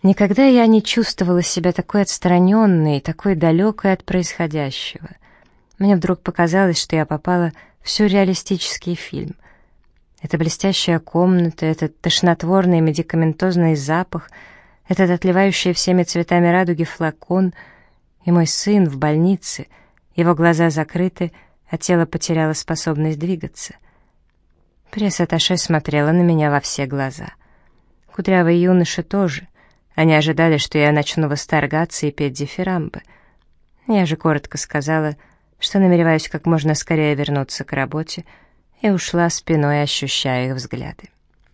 Никогда я не чувствовала себя такой отстраненной, такой далекой от происходящего. Мне вдруг показалось, что я попала в сюрреалистический фильм. Эта блестящая комната, этот тошнотворный медикаментозный запах, этот отливающий всеми цветами радуги флакон и мой сын в больнице, его глаза закрыты, а тело потеряло способность двигаться. Пресс-атташе смотрела на меня во все глаза. Кудрявые юноши тоже. Они ожидали, что я начну восторгаться и петь дифирамбы. Я же коротко сказала, что намереваюсь как можно скорее вернуться к работе, и ушла спиной, ощущая их взгляды.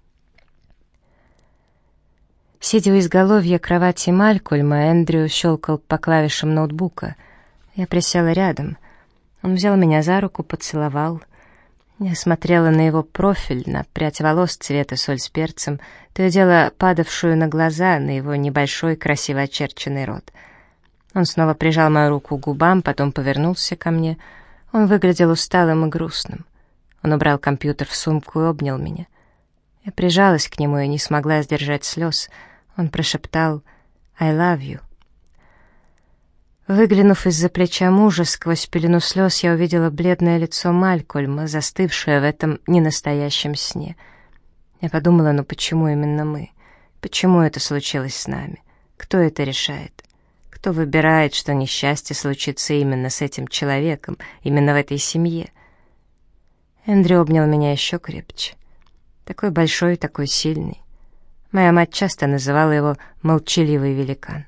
Сидя у изголовья кровати Малькольма, Эндрю щелкал по клавишам ноутбука. Я присела рядом. Он взял меня за руку, поцеловал. Я смотрела на его профиль, на прядь волос цвета соль с перцем, то и дело падавшую на глаза, на его небольшой красиво очерченный рот. Он снова прижал мою руку к губам, потом повернулся ко мне. Он выглядел усталым и грустным. Он убрал компьютер в сумку и обнял меня. Я прижалась к нему и не смогла сдержать слез. Он прошептал «I love you». Выглянув из-за плеча мужа, сквозь пелену слез я увидела бледное лицо Малькольма, застывшее в этом ненастоящем сне. Я подумала, ну почему именно мы? Почему это случилось с нами? Кто это решает? Кто выбирает, что несчастье случится именно с этим человеком, именно в этой семье? Эндрю обнял меня еще крепче. Такой большой, такой сильный. Моя мать часто называла его «молчаливый великан».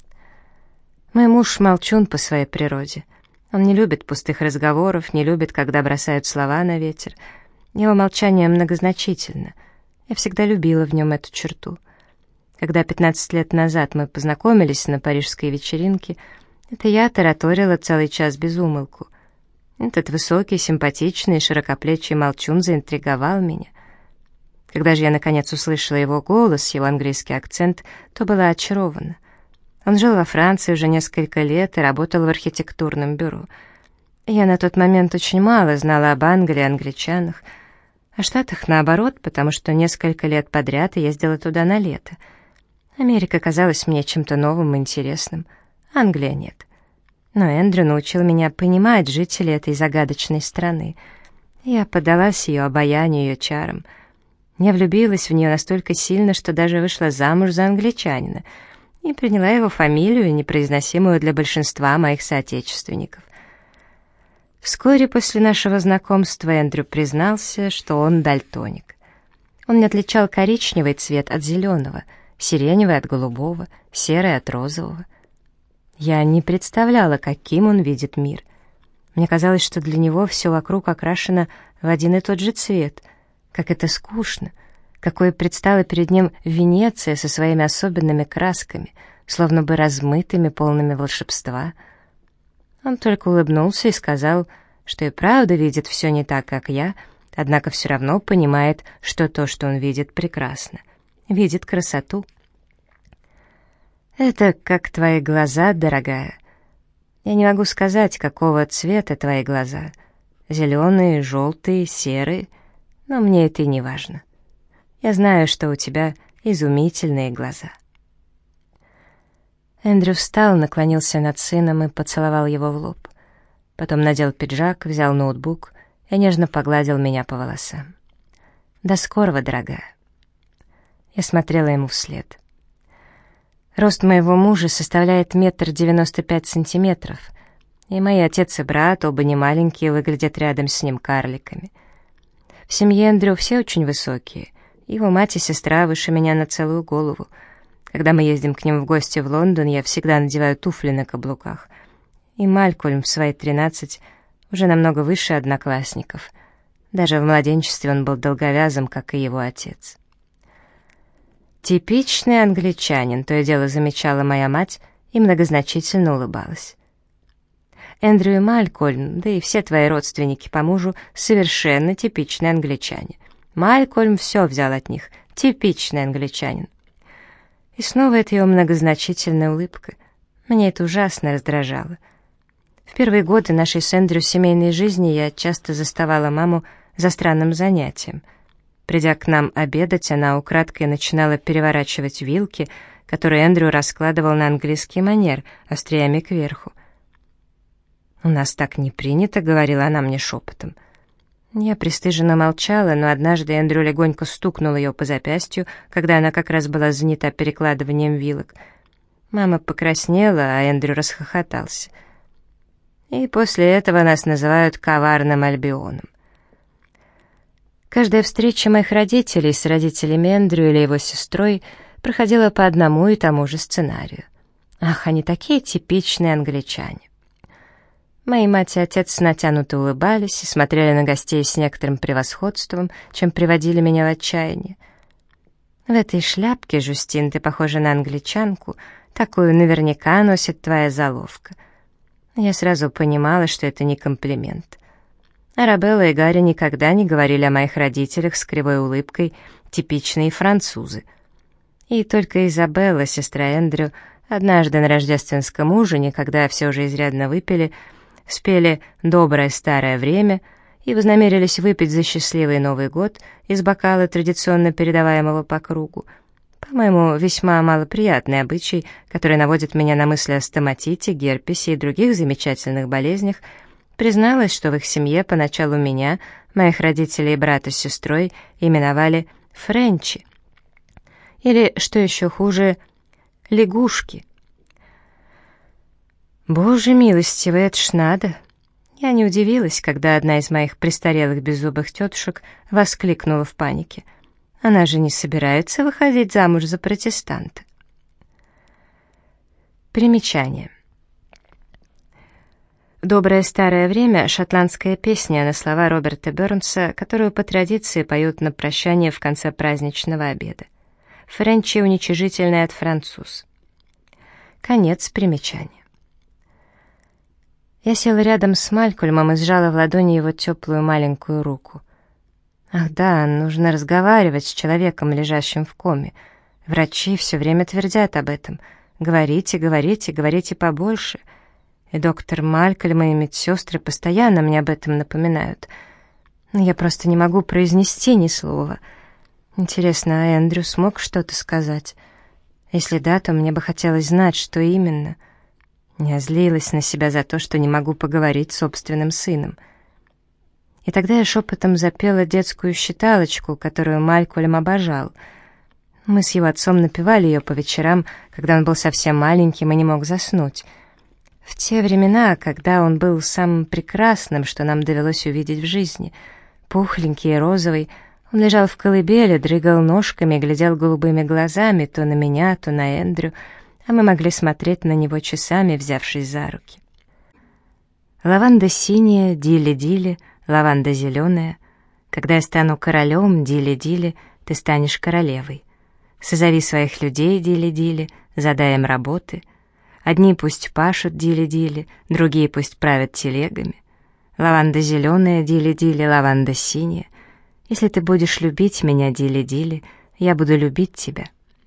Мой муж молчун по своей природе. Он не любит пустых разговоров, не любит, когда бросают слова на ветер. Его молчание многозначительно. Я всегда любила в нем эту черту. Когда 15 лет назад мы познакомились на парижской вечеринке, это я тараторила целый час без умолку. Этот высокий, симпатичный, широкоплечий молчун заинтриговал меня. Когда же я наконец услышала его голос, его английский акцент, то была очарована. Он жил во Франции уже несколько лет и работал в архитектурном бюро. Я на тот момент очень мало знала об Англии, англичанах, о Штатах наоборот, потому что несколько лет подряд я ездила туда на лето. Америка казалась мне чем-то новым и интересным, Англия нет. Но Эндрю научил меня понимать жителей этой загадочной страны. Я поддалась ее обаянию, ее чарам. Я влюбилась в нее настолько сильно, что даже вышла замуж за англичанина и приняла его фамилию, непроизносимую для большинства моих соотечественников. Вскоре после нашего знакомства Эндрю признался, что он дальтоник. Он не отличал коричневый цвет от зеленого, сиреневый от голубого, серый от розового. Я не представляла, каким он видит мир. Мне казалось, что для него все вокруг окрашено в один и тот же цвет. Как это скучно! Какой предстала перед ним Венеция со своими особенными красками, словно бы размытыми, полными волшебства. Он только улыбнулся и сказал, что и правда видит все не так, как я, однако все равно понимает, что то, что он видит, прекрасно. Видит красоту. «Это как твои глаза, дорогая. Я не могу сказать, какого цвета твои глаза. Зеленые, желтые, серые, но мне это и не важно. Я знаю, что у тебя изумительные глаза». Эндрю встал, наклонился над сыном и поцеловал его в лоб. Потом надел пиджак, взял ноутбук и нежно погладил меня по волосам. «До скорого, дорогая». Я смотрела ему вслед. Рост моего мужа составляет 1,95 метра, и мои отец и брат, оба не маленькие, выглядят рядом с ним карликами. В семье Эндрю все очень высокие. Его мать и сестра выше меня на целую голову. Когда мы ездим к ним в гости в Лондон, я всегда надеваю туфли на каблуках. И Малькольм в свои 13 уже намного выше одноклассников. Даже в младенчестве он был долговязым, как и его отец. «Типичный англичанин», — то и дело замечала моя мать и многозначительно улыбалась. «Эндрю и Малькольм, да и все твои родственники по мужу, совершенно типичные англичане. Малькольм все взял от них, типичный англичанин». И снова эта ее многозначительная улыбка. Меня это ужасно раздражало. В первые годы нашей с Эндрю семейной жизни я часто заставала маму за странным занятием. Придя к нам обедать, она украдкой начинала переворачивать вилки, которую Эндрю раскладывал на английский манер, остриями кверху. «У нас так не принято», — говорила она мне шепотом. Я пристыженно молчала, но однажды Эндрю легонько стукнул ее по запястью, когда она как раз была занята перекладыванием вилок. Мама покраснела, а Эндрю расхохотался. И после этого нас называют коварным Альбионом. Каждая встреча моих родителей с родителями Эндрю или его сестрой проходила по одному и тому же сценарию. Ах, они такие типичные англичане. Мои мать и отец натянуто улыбались и смотрели на гостей с некоторым превосходством, чем приводили меня в отчаяние. «В этой шляпке, Жюстин, ты похожа на англичанку, такую наверняка носит твоя заловка». Я сразу понимала, что это не комплимент. Арабелла и Гарри никогда не говорили о моих родителях с кривой улыбкой, типичные французы. И только Изабелла, сестра Эндрю, однажды на рождественском ужине, когда все уже изрядно выпили, спели «Доброе старое время» и вознамерились выпить за счастливый Новый год из бокала, традиционно передаваемого по кругу. По-моему, весьма малоприятный обычай, который наводит меня на мысли о стоматите, герпесе и других замечательных болезнях, призналась, что в их семье поначалу меня, моих родителей и брата с сестрой именовали «френчи». Или, что еще хуже, «лягушки». Боже милостивый, это ж надо! Я не удивилась, когда одна из моих престарелых беззубых тетушек воскликнула в панике. Она же не собирается выходить замуж за протестанта. Примечание. «Доброе старое время» — шотландская песня на слова Роберта Бёрнса, которую по традиции поют на прощание в конце праздничного обеда. Френчи уничижительный от француз. Конец примечания. Я села рядом с Малькольмом и сжала в ладони его теплую маленькую руку. Ах да, нужно разговаривать с человеком, лежащим в коме. Врачи все время твердят об этом. Говорите, говорите, говорите побольше. И доктор Малькольм и медсестры постоянно мне об этом напоминают. Но я просто не могу произнести ни слова. Интересно, а Эндрю смог что-то сказать? Если да, то мне бы хотелось знать, что именно. Я злилась на себя за то, что не могу поговорить с собственным сыном. И тогда я шепотом запела детскую считалочку, которую Малькольм обожал. Мы с его отцом напевали ее по вечерам, когда он был совсем маленьким и не мог заснуть. В те времена, когда он был самым прекрасным, что нам довелось увидеть в жизни. Пухленький и розовый, он лежал в колыбели, дрыгал ножками и глядел голубыми глазами то на меня, то на Эндрю, а мы могли смотреть на него часами, взявшись за руки. Лаванда синяя, дили-дили, лаванда зеленая. Когда я стану королем, дили-дили, ты станешь королевой. Созови своих людей, дили-дили, задай им работы. Одни пусть пашут, дили-дили, другие пусть правят телегами. Лаванда зеленая, дили-дили, лаванда синяя. Если ты будешь любить меня, дили-дили, я буду любить тебя.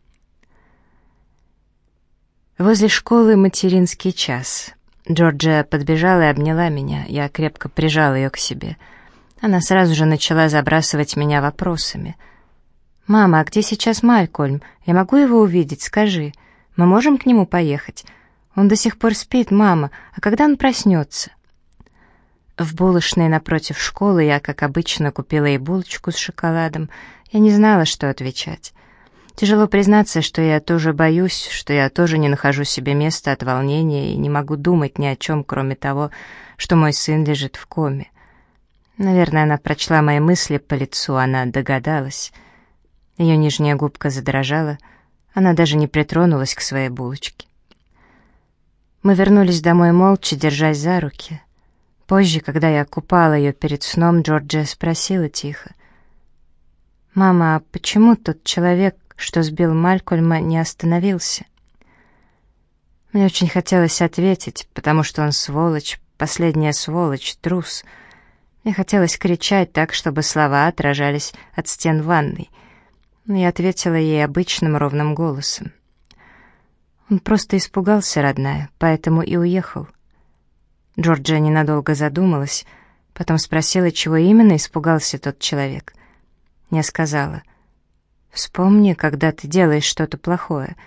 Возле школы материнский час. Джорджия подбежала и обняла меня. Я крепко прижал ее к себе. Она сразу же начала забрасывать меня вопросами. «Мама, а где сейчас Малькольм? Я могу его увидеть? Скажи. Мы можем к нему поехать? Он до сих пор спит, мама. А когда он проснется?» В булочной напротив школы я, как обычно, купила ей булочку с шоколадом. Я не знала, что отвечать. Тяжело признаться, что я тоже боюсь, что я тоже не нахожу себе места от волнения и не могу думать ни о чем, кроме того, что мой сын лежит в коме. Наверное, она прочла мои мысли по лицу, она догадалась. Ее нижняя губка задрожала, она даже не притронулась к своей булочке. Мы вернулись домой молча, держась за руки. Позже, когда я купала ее перед сном, Джорджия спросила тихо: «Мама, а почему тот человек, что сбил Малькольма, не остановился?» Мне очень хотелось ответить, потому что он сволочь, последняя сволочь, трус. Мне хотелось кричать так, чтобы слова отражались от стен ванной. Но я ответила ей обычным ровным голосом: «Он просто испугался, родная, поэтому и уехал». Джорджия ненадолго задумалась, потом спросила, чего именно испугался тот человек. Я сказала: «Вспомни, когда ты делаешь что-то плохое.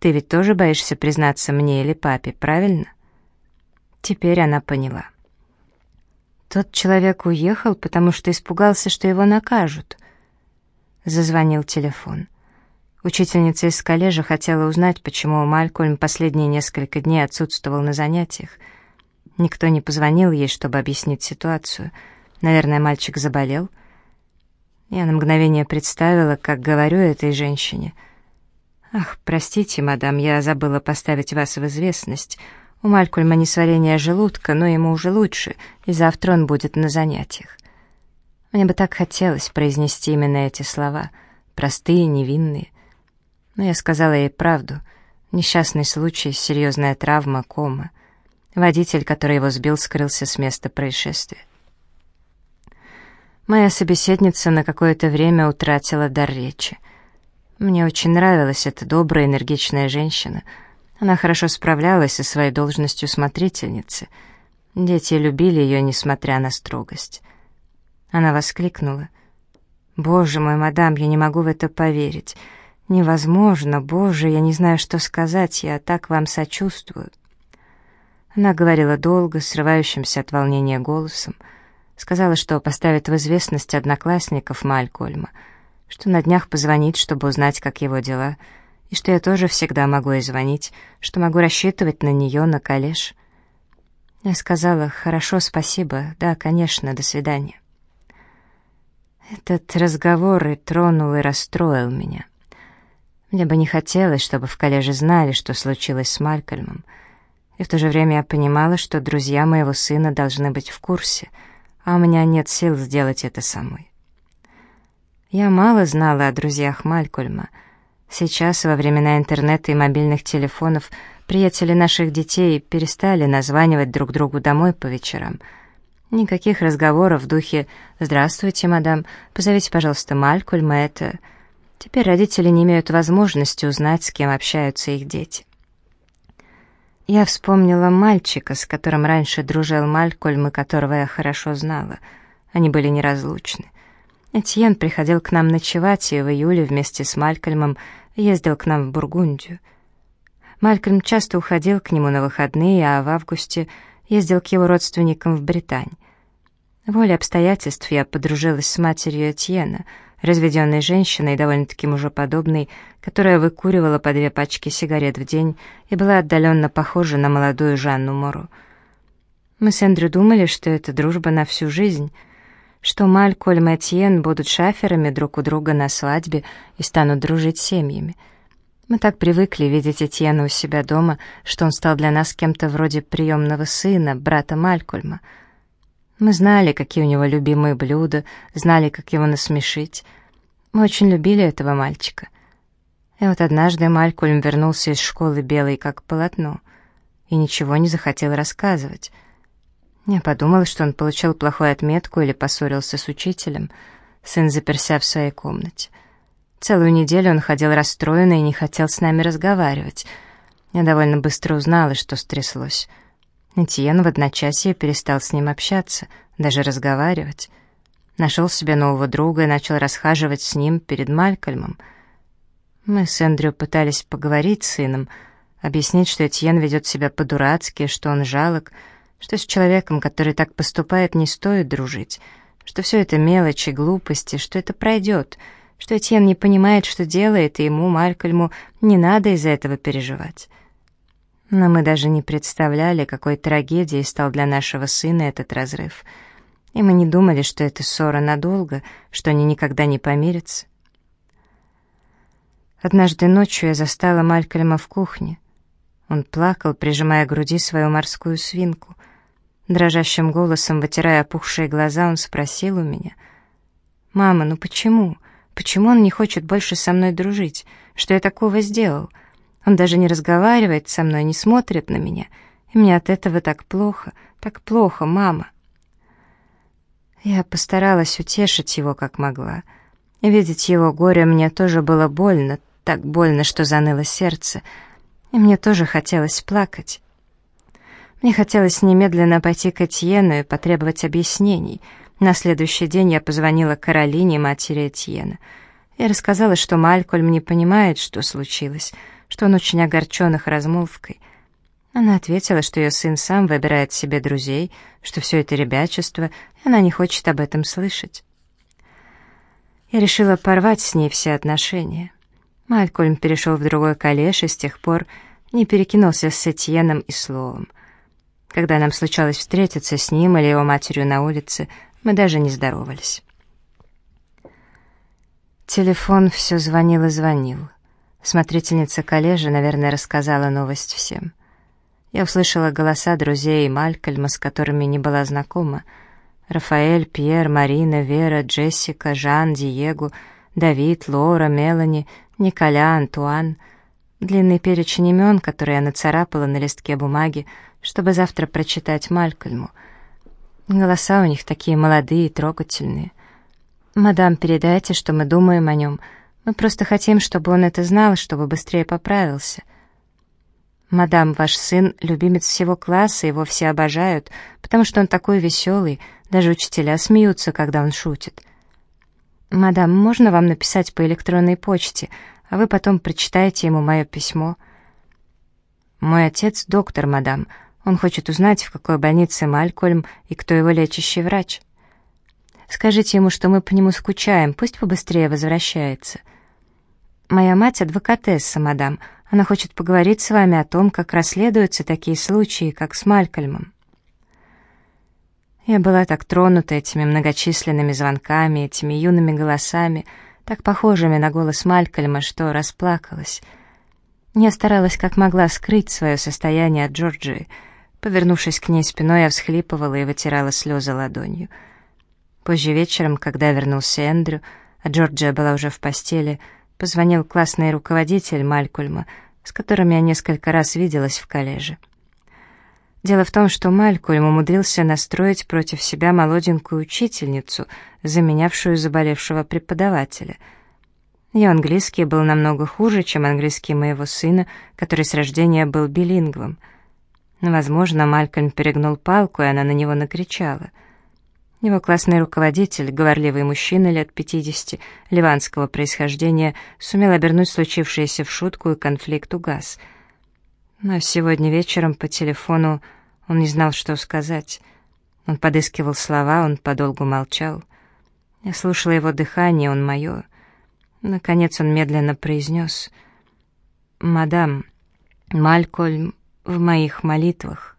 Ты ведь тоже боишься признаться мне или папе, правильно?» Теперь она поняла. Тот человек уехал, потому что испугался, что его накажут. Зазвонил телефон. Учительница из колледжа хотела узнать, почему Малькольм последние несколько дней отсутствовал на занятиях. Никто не позвонил ей, чтобы объяснить ситуацию. Наверное, мальчик заболел. Я на мгновение представила, как говорю этой женщине: «Ах, простите, мадам, я забыла поставить вас в известность. У Малькольма несварение желудка, но ему уже лучше, и завтра он будет на занятиях». Мне бы так хотелось произнести именно эти слова, простые, невинные. Но я сказала ей правду. Несчастный случай, серьезная травма, кома. Водитель, который его сбил, скрылся с места происшествия. Моя собеседница на какое-то время утратила дар речи. Мне очень нравилась эта добрая, энергичная женщина. Она хорошо справлялась со своей должностью смотрительницы. Дети любили ее, несмотря на строгость. Она воскликнула: «Боже мой, мадам, я не могу в это поверить. Невозможно, боже, я не знаю, что сказать, я так вам сочувствую». Она говорила долго, срывающимся от волнения голосом. Сказала, что поставит в известность одноклассников Малькольма, что на днях позвонит, чтобы узнать, как его дела, и что я тоже всегда могу ей звонить, что могу рассчитывать на нее, на колледж. Я сказала: «Хорошо, спасибо, да, конечно, до свидания». Этот разговор и тронул, и расстроил меня. Мне бы не хотелось, чтобы в колледже знали, что случилось с Малькольмом, и в то же время я понимала, что друзья моего сына должны быть в курсе, а у меня нет сил сделать это самой. Я мало знала о друзьях Малькольма. Сейчас, во времена интернета и мобильных телефонов, приятели наших детей перестали названивать друг другу домой по вечерам. Никаких разговоров в духе «Здравствуйте, мадам, позовите, пожалуйста, Малькольма», это... Теперь родители не имеют возможности узнать, с кем общаются их дети. Я вспомнила мальчика, с которым раньше дружил Малькольм, и которого я хорошо знала. Они были неразлучны. Этьен приходил к нам ночевать, и в июле вместе с Малькольмом ездил к нам в Бургундию. Малькольм часто уходил к нему на выходные, а в августе ездил к его родственникам в Британь. Волей обстоятельств я подружилась с матерью Этьена, разведенной женщиной, довольно-таки мужеподобной, которая выкуривала по 2 пачки сигарет в день и была отдаленно похожа на молодую Жанну Мору. Мы с Эндрю думали, что это дружба на всю жизнь, что Малькольм и Этьен будут шаферами друг у друга на свадьбе и станут дружить семьями. Мы так привыкли видеть Этьена у себя дома, что он стал для нас кем-то вроде приемного сына, брата Малькольма. Мы знали, какие у него любимые блюда, знали, как его насмешить. Мы очень любили этого мальчика. И вот однажды Малькольм вернулся из школы белый как полотно и ничего не захотел рассказывать. Я подумала, что он получил плохую отметку или поссорился с учителем. Сын заперся в своей комнате. Целую неделю он ходил расстроенный и не хотел с нами разговаривать. Я довольно быстро узнала, что стряслось. Этьен в одночасье перестал с ним общаться, даже разговаривать. Нашел себе нового друга и начал расхаживать с ним перед Малькольмом. Мы с Эндрю пытались поговорить с сыном, объяснить, что Этьен ведет себя по-дурацки, что он жалок, что с человеком, который так поступает, не стоит дружить, что все это мелочи, глупости, что это пройдет, что Этьен не понимает, что делает, и ему, Малькольму, не надо из-за этого переживать. Но мы даже не представляли, какой трагедией стал для нашего сына этот разрыв. И мы не думали, что это ссора надолго, что они никогда не помирятся. Однажды ночью я застала Малькольма в кухне. Он плакал, прижимая к груди свою морскую свинку. Дрожащим голосом, вытирая опухшие глаза, он спросил у меня: «Мама, ну почему? Почему он не хочет больше со мной дружить? Что я такого сделал? Он даже не разговаривает со мной, не смотрит на меня. И мне от этого так плохо, мама». Я постаралась утешить его, как могла. Видеть его горе мне тоже было больно, так больно, что заныло сердце, и мне тоже хотелось плакать. Мне хотелось немедленно пойти к Этьену и потребовать объяснений. На следующий день я позвонила Каролине, матери Этьена, и рассказала, что Малькольм не понимает, что случилось, что он очень огорчен их размолвкой. Она ответила, что ее сын сам выбирает себе друзей, что все это ребячество, и она не хочет об этом слышать. Я решила порвать с ней все отношения. Малькольм перешел в другой колледж и с тех пор не перекинулся с Этьеном и словом. Когда нам случалось встретиться с ним или его матерью на улице, мы даже не здоровались. Телефон все звонил и звонил. Смотрительница колледжа, наверное, рассказала новость всем. Я услышала голоса друзей Малькольма, с которыми не была знакома. Рафаэль, Пьер, Марина, Вера, Джессика, Жан, Диего, Давид, Лора, Мелани, Николя, Антуан. Длинный перечень имен, которые я нацарапала на листке бумаги, чтобы завтра прочитать Малькольму. Голоса у них такие молодые и трогательные. «Мадам, передайте, что мы думаем о нем. Мы просто хотим, чтобы он это знал, чтобы быстрее поправился». «Мадам, ваш сын — любимец всего класса, его все обожают, потому что он такой веселый, даже учителя смеются, когда он шутит». «Мадам, можно вам написать по электронной почте, а вы потом прочитаете ему мое письмо?» «Мой отец — доктор, мадам. Он хочет узнать, в какой больнице Малькольм и кто его лечащий врач». «Скажите ему, что мы по нему скучаем, пусть побыстрее возвращается». «Моя мать — адвокатесса, мадам. Она хочет поговорить с вами о том, как расследуются такие случаи, как с Малькольмом». Я была так тронута этими многочисленными звонками, этими юными голосами, так похожими на голос Малькольма, что расплакалась. Я старалась как могла скрыть свое состояние от Джорджии. Повернувшись к ней спиной, я всхлипывала и вытирала слезы ладонью. Позже вечером, когда вернулся Эндрю, а Джорджия была уже в постели, позвонил классный руководитель Малькольма, с которым я несколько раз виделась в колледже. Дело в том, что Малькольм умудрился настроить против себя молоденькую учительницу, заменявшую заболевшего преподавателя. Ее английский был намного хуже, чем английский моего сына, который с рождения был билингвом. Возможно, Малькольм перегнул палку, и она на него накричала. Его классный руководитель, говорливый мужчина лет 50, ливанского происхождения, сумел обернуть случившееся в шутку, и конфликт угас. Но сегодня вечером по телефону он не знал, что сказать. Он подыскивал слова, он подолгу молчал. Я слушала его дыхание, он мое. Наконец он медленно произнес: «Мадам, Малькольм в моих молитвах».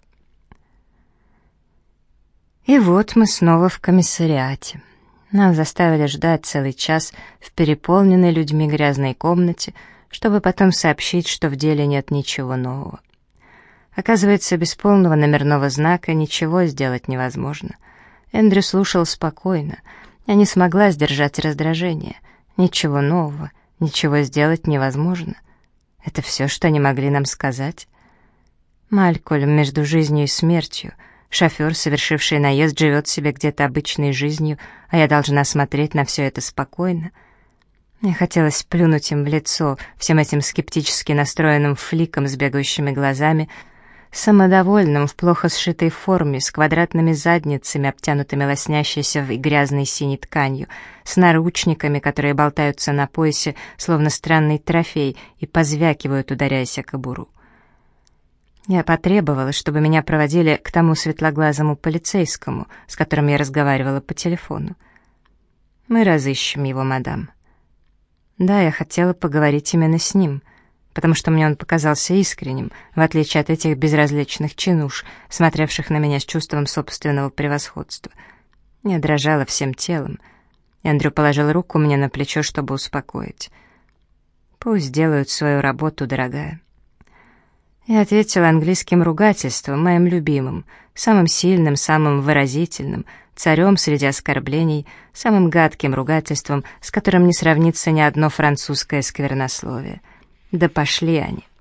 И вот мы снова в комиссариате. Нас заставили ждать целый час в переполненной людьми грязной комнате, чтобы потом сообщить, что в деле нет ничего нового. Оказывается, без полного номерного знака ничего сделать невозможно. Эндрю слушал спокойно. Я не смогла сдержать раздражение. Ничего нового, ничего сделать невозможно. Это все, что они могли нам сказать. Малькольм между жизнью и смертью. Шофер, совершивший наезд, живет себе где-то обычной жизнью, а я должна смотреть на все это спокойно. Мне хотелось плюнуть им в лицо, всем этим скептически настроенным фликам с бегающими глазами, самодовольным, в плохо сшитой форме, с квадратными задницами, обтянутыми лоснящейся и грязной синей тканью, с наручниками, которые болтаются на поясе, словно странный трофей, и позвякивают, ударяясь о кобуру. Я потребовала, чтобы меня проводили к тому светлоглазому полицейскому, с которым я разговаривала по телефону. «Мы разыщем его, мадам». Да, я хотела поговорить именно с ним, потому что мне он показался искренним, в отличие от этих безразличных чинуш, смотревших на меня с чувством собственного превосходства. Я дрожала всем телом. Эндрю положил руку мне на плечо, чтобы успокоить. «Пусть делают свою работу, дорогая». Я ответила английским ругательством, моим любимым, самым сильным, самым выразительным, царем среди оскорблений, самым гадким ругательством, с которым не сравнится ни одно французское сквернословие. Да пошли они.